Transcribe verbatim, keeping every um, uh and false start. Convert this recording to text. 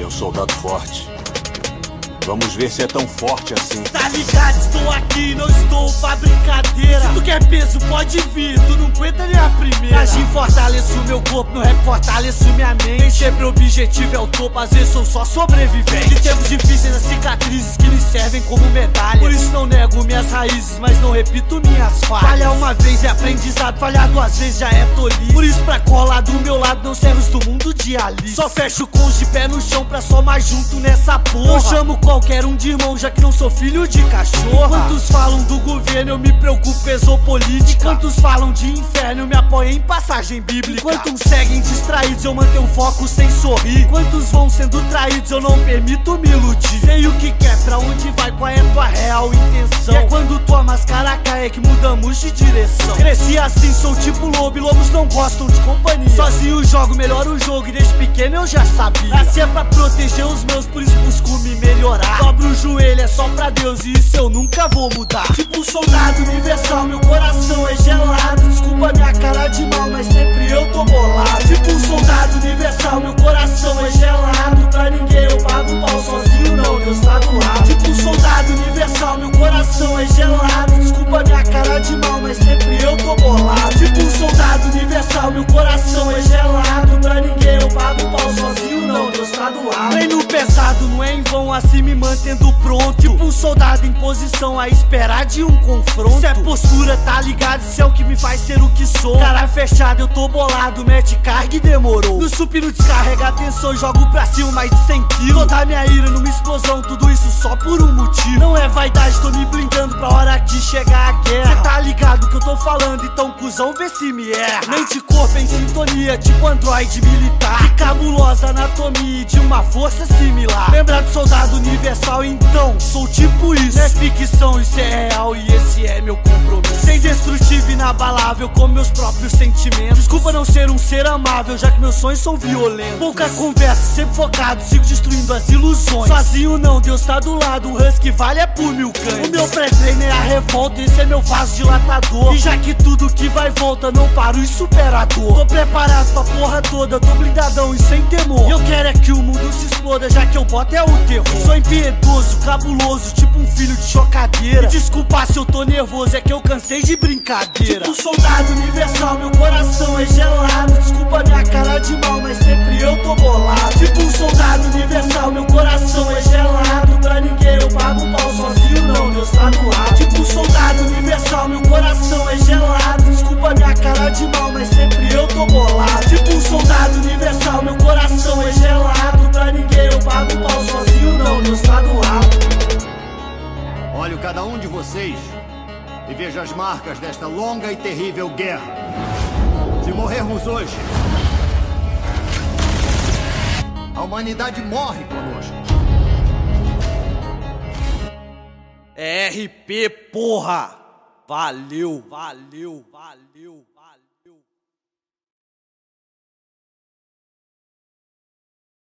Meu soldado forte. Vamos ver se é tão forte assim. Tá ligado, estou aqui, não estou pra brincadeira. Se tu quer peso, pode vir, tu não aguenta nem a primeira. Agir fortaleço meu corpo, no rap fortaleço minha mente. Sempre o objetivo é o topo, às vezes sou só sobrevivente. De tempos difíceis, as cicatrizes que me servem como medalha. Por isso não nego minhas raízes, mas não repito minhas falhas. Falhar uma vez é aprendizado, falhar duas vezes já é tolice. Por isso pra colar do meu lado não serve os do mundo de Alice. Só fecho com os de pé no chão pra somar junto nessa porra. Eu chamo qualquer um de irmão, já que não sou filho de cachorro. Quantos falam do governo, eu me preocupo com exopolítica. Quantos falam de inferno, eu me apoio em passagem bíblica. Quantos seguem distraídos, eu mantenho foco sem sorrir. Quantos vão sendo traídos, eu não permito me iludir. Sei o que quer, pra onde vai, qual é tua real intenção. E é quando tua máscara cai é que mudamos de direção. Cresci assim, sou tipo lobo, e lobos não gostam de companhia. Sozinho jogo melhor o jogo, e desde pequeno eu já sabia. Nasci é pra proteger os meus, por isso busco me melhorar. Dobro o joelho, é só pra Deus, e isso eu nunca vou mudar. Tipo um soldado universal, meu coração é gelado. Desculpa minha cara de mal, mas sempre eu tô bolado. Tipo um soldado universal, meu coração é gelado. Pra ninguém eu pago pau sozinho, não, Deus tá do lado. Tipo um soldado universal, meu coração é gelado. Desculpa minha cara de mal, mas sempre eu tô bolado. Tipo um soldado universal, meu coração é gelado. Pra ninguém eu pago pau sozinho, não, Deus tá do lado. Treino pesado, não é em vão, assim me mantendo pronto. Tipo um soldado em posição a esperar de um confronto. Isso é postura, tá ligado? Isso é o que me faz ser o que sou. Cara fechado, eu tô bolado, mete carga e demorou. No supino descarrega atenção, jogo pra cima mais de cem quilos. Toda minha ira numa explosão, tudo isso só por um motivo. Não é vaidade, tô me blindando pra hora que chegar a guerra. Cê tá ligado que eu tô falando, então cuzão vê se me erra. Mente e corpo em sintonia, tipo androide militar. De cabulosa anatomia e de uma força similar. Lembra do soldado universal, então sou tipo isso. Não é ficção, isso é real e esse é meu compromisso. Sem destrutivo, inabalável com meus próprios sentimentos. Desculpa não ser um ser amável, já que meus sonhos são violentos. Pouca conversa, sempre focado, sigo destruindo as ilusões. Sozinho não, Deus tá do lado, um husky vale é por mil cães. O meu pré-treino é a revolta, esse é meu vaso dilatador. E já que tudo que vai e volta não paro e supera a dor. Tô preparado pra porra toda, tô blindadão e sem temor. E eu quero é que o mundo se exploda, já que eu boto é o terror. Sou impiedoso, cabuloso, tipo um filho de chocadeira. E desculpa se eu tô nervoso, é que eu cansei de brincadeira. Tipo soldado universal, meu coração é gelado. Desculpa minha cara de mal, mas sempre eu tô bolado. Tipo um soldado universal, meu coração é gelado. Pra ninguém eu pago pau sozinho, não, Deus tá do lado. Tipo um soldado universal, meu coração é gelado. Desculpa minha cara de mal, mas sempre eu tô bolado. Tipo um soldado universal, meu coração é gelado. Pra ninguém eu pago pau sozinho, não, Deus tá do lado. Olho cada um de vocês e vejo as marcas desta longa e terrível guerra. Se morrermos hoje, a humanidade morre conosco. R P, porra! Valeu, valeu, valeu.